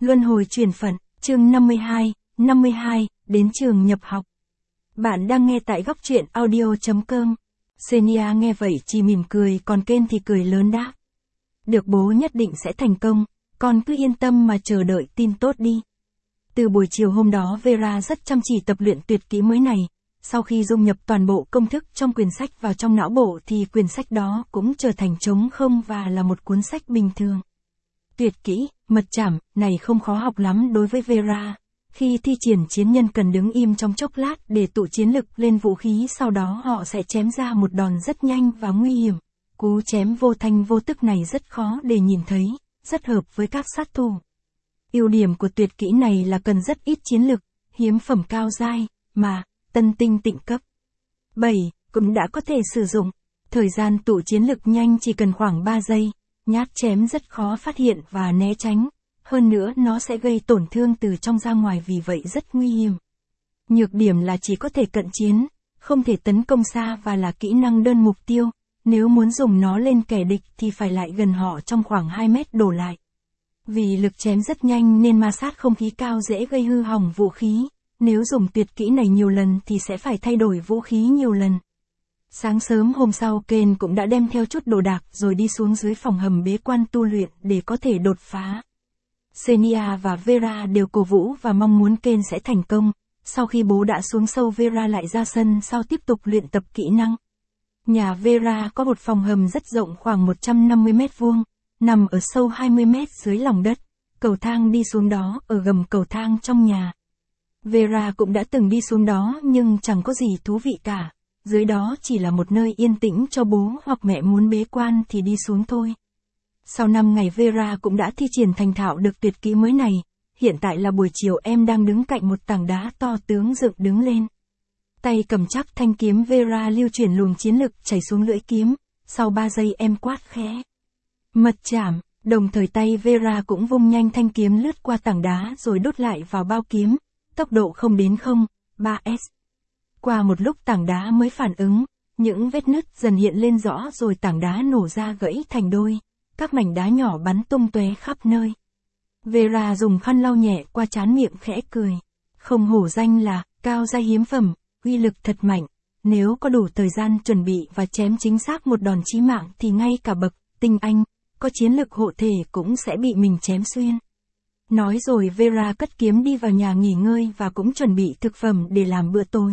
Luân hồi chuyển phận, chương 52, đến trường nhập học. Bạn đang nghe tại góc truyện audio.com. Xenia nghe vậy chỉ mỉm cười, còn Ken thì cười lớn đáp. Được, bố nhất định sẽ thành công, con cứ yên tâm mà chờ đợi tin tốt đi. Từ buổi chiều hôm đó Vera rất chăm chỉ tập luyện tuyệt kỹ mới này. Sau khi dung nhập toàn bộ công thức trong quyển sách vào trong não bộ thì quyển sách đó cũng trở thành trống không và là một cuốn sách bình thường. Tuyệt kỹ, mật chảm, này không khó học lắm đối với Vera. Khi thi triển, chiến nhân cần đứng im trong chốc lát để tụ chiến lực lên vũ khí, sau đó họ sẽ chém ra một đòn rất nhanh và nguy hiểm. Cú chém vô thanh vô tức này rất khó để nhìn thấy, rất hợp với các sát thủ. Ưu điểm của tuyệt kỹ này là cần rất ít chiến lực, hiếm phẩm cao giai, mà tân tinh tịnh cấp 7 cũng đã có thể sử dụng. Thời gian tụ chiến lực nhanh chỉ cần khoảng 3 giây, nhát chém rất khó phát hiện và né tránh. Hơn nữa nó sẽ gây tổn thương từ trong ra ngoài, vì vậy rất nguy hiểm. Nhược điểm là chỉ có thể cận chiến, không thể tấn công xa và là kỹ năng đơn mục tiêu. Nếu muốn dùng nó lên kẻ địch thì phải lại gần họ trong khoảng 2 mét đổ lại. Vì lực chém rất nhanh nên ma sát không khí cao dễ gây hư hỏng vũ khí. Nếu dùng tuyệt kỹ này nhiều lần thì sẽ phải thay đổi vũ khí nhiều lần. Sáng sớm hôm sau Ken cũng đã đem theo chút đồ đạc rồi đi xuống dưới phòng hầm bế quan tu luyện để có thể đột phá. Xenia và Vera đều cổ vũ và mong muốn Ken sẽ thành công. Sau khi bố đã xuống sâu, Vera lại ra sân sau tiếp tục luyện tập kỹ năng. Nhà Vera có một phòng hầm rất rộng khoảng 150 mét vuông, nằm ở sâu 20 mét dưới lòng đất. Cầu thang đi xuống đó ở gầm cầu thang trong nhà. Vera cũng đã từng đi xuống đó nhưng chẳng có gì thú vị cả. Dưới đó chỉ là một nơi yên tĩnh cho bố hoặc mẹ muốn bế quan thì đi xuống thôi. Sau 5 ngày Vera cũng đã thi triển thành thạo được tuyệt kỹ mới này. Hiện tại là buổi chiều, em đang đứng cạnh một tảng đá to tướng dựng đứng lên. Tay cầm chắc thanh kiếm, Vera lưu chuyển luồng chiến lực chảy xuống lưỡi kiếm. Sau 3 giây em quát khẽ. Mật chảm, đồng thời tay Vera cũng vung nhanh thanh kiếm lướt qua tảng đá rồi đốt lại vào bao kiếm. Tốc độ không đến 0,3s. Qua một lúc tảng đá mới phản ứng, những vết nứt dần hiện lên rõ rồi tảng đá nổ ra gãy thành đôi. Các mảnh đá nhỏ bắn tung tóe khắp nơi. Vera dùng khăn lau nhẹ qua trán, miệng khẽ cười. Không hổ danh là cao giai hiếm phẩm, uy lực thật mạnh. Nếu có đủ thời gian chuẩn bị và chém chính xác một đòn chí mạng thì ngay cả bậc tinh anh, có chiến lực hộ thể cũng sẽ bị mình chém xuyên. Nói rồi Vera cất kiếm đi vào nhà nghỉ ngơi và cũng chuẩn bị thực phẩm để làm bữa tối.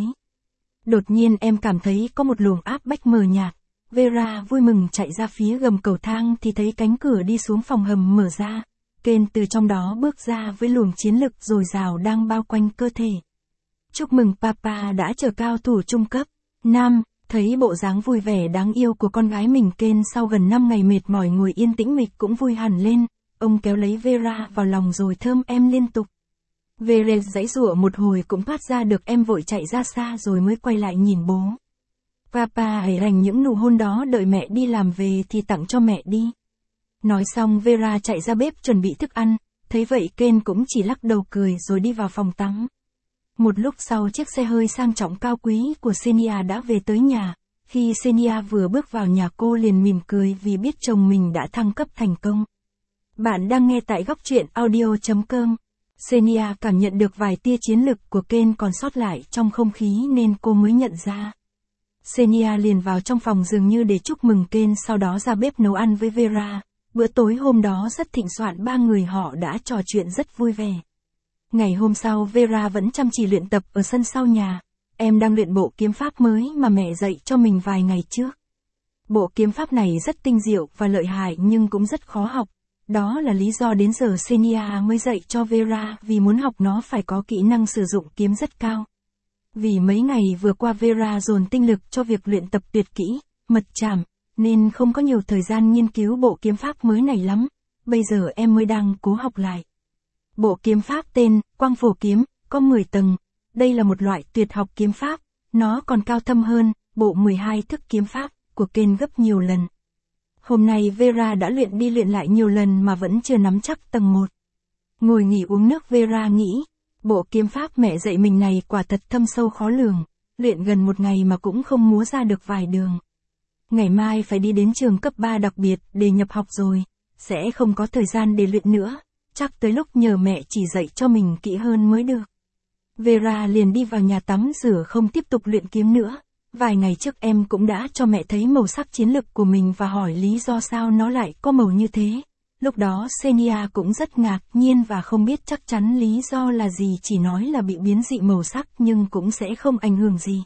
Đột nhiên em cảm thấy có một luồng áp bách mờ nhạt. Vera vui mừng chạy ra phía gầm cầu thang thì thấy cánh cửa đi xuống phòng hầm mở ra. Ken từ trong đó bước ra với luồng chiến lực dồi dào đang bao quanh cơ thể. Chúc mừng papa đã trở cao thủ trung cấp. Nam, thấy bộ dáng vui vẻ đáng yêu của con gái mình, Ken sau gần 5 ngày mệt mỏi ngồi yên tĩnh mịch cũng vui hẳn lên. Ông kéo lấy Vera vào lòng rồi thơm em liên tục. Vera giãy giụa một hồi cũng thoát ra được, em vội chạy ra xa rồi mới quay lại nhìn bố. Papa hãy dành những nụ hôn đó, đợi mẹ đi làm về thì tặng cho mẹ đi. Nói xong Vera chạy ra bếp chuẩn bị thức ăn, thấy vậy Ken cũng chỉ lắc đầu cười rồi đi vào phòng tắm. Một lúc sau chiếc xe hơi sang trọng cao quý của Xenia đã về tới nhà. Khi Xenia vừa bước vào nhà, cô liền mỉm cười vì biết chồng mình đã thăng cấp thành công. Bạn đang nghe tại góc truyện audio.com. Xenia cảm nhận được vài tia chiến lực của Ken còn sót lại trong không khí nên cô mới nhận ra. Xenia liền vào trong phòng dường như để chúc mừng Ken, sau đó ra bếp nấu ăn với Vera. Bữa tối hôm đó rất thịnh soạn, 3 người họ đã trò chuyện rất vui vẻ. Ngày hôm sau Vera vẫn chăm chỉ luyện tập ở sân sau nhà. Em đang luyện bộ kiếm pháp mới mà mẹ dạy cho mình vài ngày trước. Bộ kiếm pháp này rất tinh diệu và lợi hại nhưng cũng rất khó học. Đó là lý do đến giờ Xenia mới dạy cho Vera, vì muốn học nó phải có kỹ năng sử dụng kiếm rất cao. Vì mấy ngày vừa qua Vera dồn tinh lực cho việc luyện tập tuyệt kỹ, mật chảm, nên không có nhiều thời gian nghiên cứu bộ kiếm pháp mới này lắm. Bây giờ em mới đang cố học lại. Bộ kiếm pháp tên Quang Phổ Kiếm, có 10 tầng. Đây là một loại tuyệt học kiếm pháp, nó còn cao thâm hơn bộ 12 thức kiếm pháp của Ken gấp nhiều lần. Hôm nay Vera đã luyện đi luyện lại nhiều lần mà vẫn chưa nắm chắc tầng 1. Ngồi nghỉ uống nước, Vera nghĩ, bộ kiếm pháp mẹ dạy mình này quả thật thâm sâu khó lường, luyện gần 1 ngày mà cũng không múa ra được vài đường. Ngày mai phải đi đến trường cấp 3 đặc biệt để nhập học rồi, sẽ không có thời gian để luyện nữa. chắc tới lúc nhờ mẹ chỉ dạy cho mình kỹ hơn mới được. Vera liền đi vào nhà tắm rửa không tiếp tục luyện kiếm nữa. Vài ngày trước em cũng đã cho mẹ thấy màu sắc chiến lực của mình và hỏi lý do sao nó lại có màu như thế. Lúc đó Xenia cũng rất ngạc nhiên và không biết chắc chắn lý do là gì, chỉ nói là bị biến dị màu sắc nhưng cũng sẽ không ảnh hưởng gì.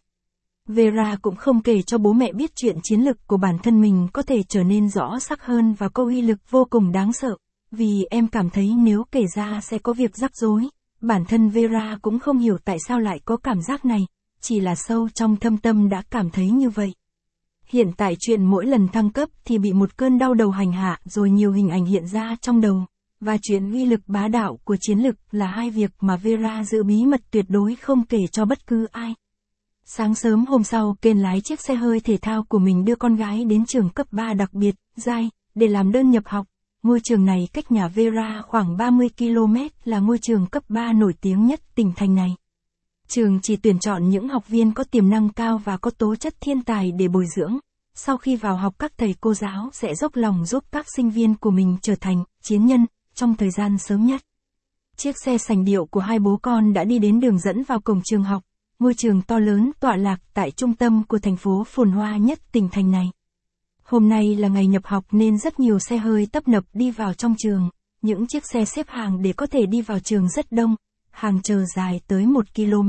Vera cũng không kể cho bố mẹ biết chuyện chiến lực của bản thân mình có thể trở nên rõ sắc hơn và có uy lực vô cùng đáng sợ, vì em cảm thấy nếu kể ra sẽ có việc rắc rối. Bản thân Vera cũng không hiểu tại sao lại có cảm giác này, chỉ là sâu trong thâm tâm đã cảm thấy như vậy. Hiện tại chuyện mỗi lần thăng cấp thì bị một cơn đau đầu hành hạ rồi nhiều hình ảnh hiện ra trong đầu, và chuyện uy lực bá đạo của chiến lực là hai việc mà Vera giữ bí mật tuyệt đối không kể cho bất cứ ai. Sáng sớm hôm sau, Ken lái chiếc xe hơi thể thao của mình đưa con gái đến trường cấp 3 đặc biệt, Giai, để làm đơn nhập học. Ngôi trường này cách nhà Vera khoảng 30 km, là ngôi trường cấp 3 nổi tiếng nhất tỉnh thành này. Trường chỉ tuyển chọn những học viên có tiềm năng cao và có tố chất thiên tài để bồi dưỡng. Sau khi vào học, các thầy cô giáo sẽ dốc lòng giúp các sinh viên của mình trở thành chiến nhân trong thời gian sớm nhất. Chiếc xe sành điệu của hai bố con đã đi đến đường dẫn vào cổng trường học, ngôi trường to lớn tọa lạc tại trung tâm của thành phố phồn hoa nhất tỉnh thành này. Hôm nay là ngày nhập học nên rất nhiều xe hơi tấp nập đi vào trong trường, những chiếc xe xếp hàng để có thể đi vào trường rất đông, hàng chờ dài tới 1 km.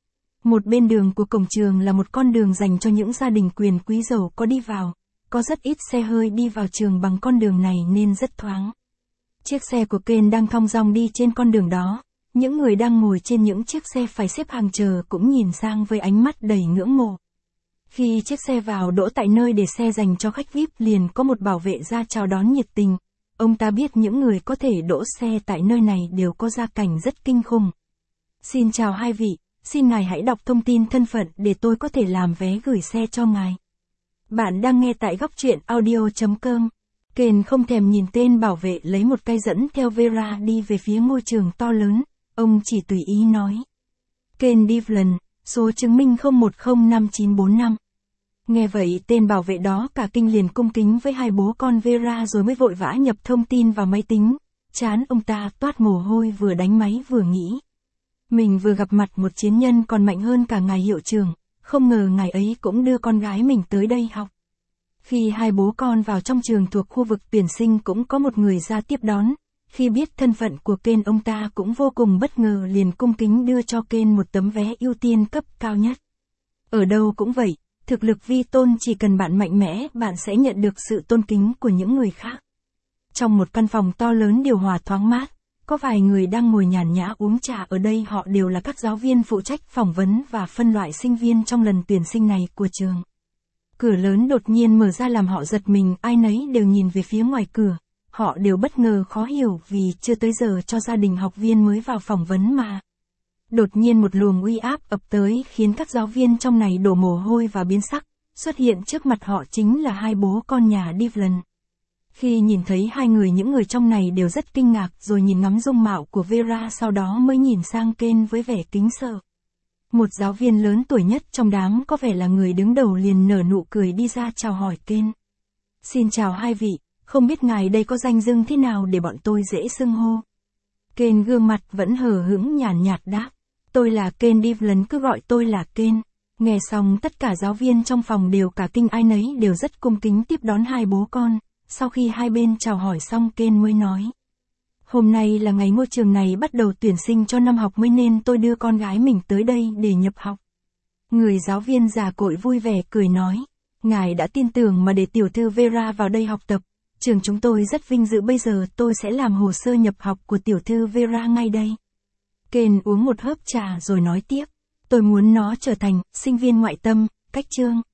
Một bên đường của cổng trường là một con đường dành cho những gia đình quyền quý giàu có đi vào, có rất ít xe hơi đi vào trường bằng con đường này nên rất thoáng. Chiếc xe của Ken đang thong dong đi trên con đường đó, những người đang ngồi trên những chiếc xe phải xếp hàng chờ cũng nhìn sang với ánh mắt đầy ngưỡng mộ. Khi chiếc xe vào đỗ tại nơi để xe dành cho khách VIP, liền có một bảo vệ ra chào đón nhiệt tình. Ông ta biết những người có thể đỗ xe tại nơi này đều có gia cảnh rất kinh khủng. Xin chào hai vị, xin ngài hãy đọc thông tin thân phận để tôi có thể làm vé gửi xe cho ngài. Bạn đang nghe tại góc truyện audio.com. Ken không thèm nhìn tên bảo vệ lấy một cây dẫn theo Vera đi về phía ngôi trường to lớn, ông chỉ tùy ý nói. Ken Devlin, số chứng minh 010595. Nghe vậy tên bảo vệ đó cả kinh liền cung kính với hai bố con Vera rồi mới vội vã nhập thông tin vào máy tính. Trán ông ta toát mồ hôi, vừa đánh máy vừa nghĩ. Mình vừa gặp mặt một chiến nhân còn mạnh hơn cả ngài hiệu trưởng, không ngờ ngài ấy cũng đưa con gái mình tới đây học. Khi hai bố con vào trong trường thuộc khu vực tuyển sinh cũng có một người ra tiếp đón. Khi biết thân phận của Ken, ông ta cũng vô cùng bất ngờ, liền cung kính đưa cho Ken một tấm vé ưu tiên cấp cao nhất. Ở đâu cũng vậy, thực lực vi tôn, chỉ cần bạn mạnh mẽ, bạn sẽ nhận được sự tôn kính của những người khác. Trong một căn phòng to lớn điều hòa thoáng mát, có vài người đang ngồi nhàn nhã uống trà ở đây, họ đều là các giáo viên phụ trách phỏng vấn và phân loại sinh viên trong lần tuyển sinh này của trường. Cửa lớn đột nhiên mở ra làm họ giật mình, ai nấy đều nhìn về phía ngoài cửa. Họ đều bất ngờ khó hiểu vì chưa tới giờ cho gia đình học viên mới vào phỏng vấn mà. Đột nhiên một luồng uy áp ập tới khiến các giáo viên trong này đổ mồ hôi và biến sắc. Xuất hiện trước mặt họ chính là hai bố con nhà Devlin. Khi nhìn thấy hai người, những người trong này đều rất kinh ngạc rồi nhìn ngắm dung mạo của Vera, sau đó mới nhìn sang Ken với vẻ kính sợ. Một giáo viên lớn tuổi nhất trong đám, có vẻ là người đứng đầu, liền nở nụ cười đi ra chào hỏi Ken. Xin chào hai vị, không biết ngài đây có danh xưng thế nào để bọn tôi dễ xưng hô? Ken gương mặt vẫn hờ hững nhàn nhạt đáp. Tôi là Ken Devlin, cứ gọi tôi là Ken. Nghe xong tất cả giáo viên trong phòng đều cả kinh, ai nấy đều rất cung kính tiếp đón hai bố con. Sau khi hai bên chào hỏi xong, Ken mới nói. Hôm nay là ngày ngôi trường này bắt đầu tuyển sinh cho năm học mới nên tôi đưa con gái mình tới đây để nhập học. Người giáo viên già cội vui vẻ cười nói. Ngài đã tin tưởng mà để tiểu thư Vera vào đây học tập. Trường chúng tôi rất vinh dự, bây giờ tôi sẽ làm hồ sơ nhập học của tiểu thư Vera ngay đây. Ken uống một hớp trà rồi nói tiếp. Tôi muốn nó trở thành sinh viên ngoại tâm, cách chương.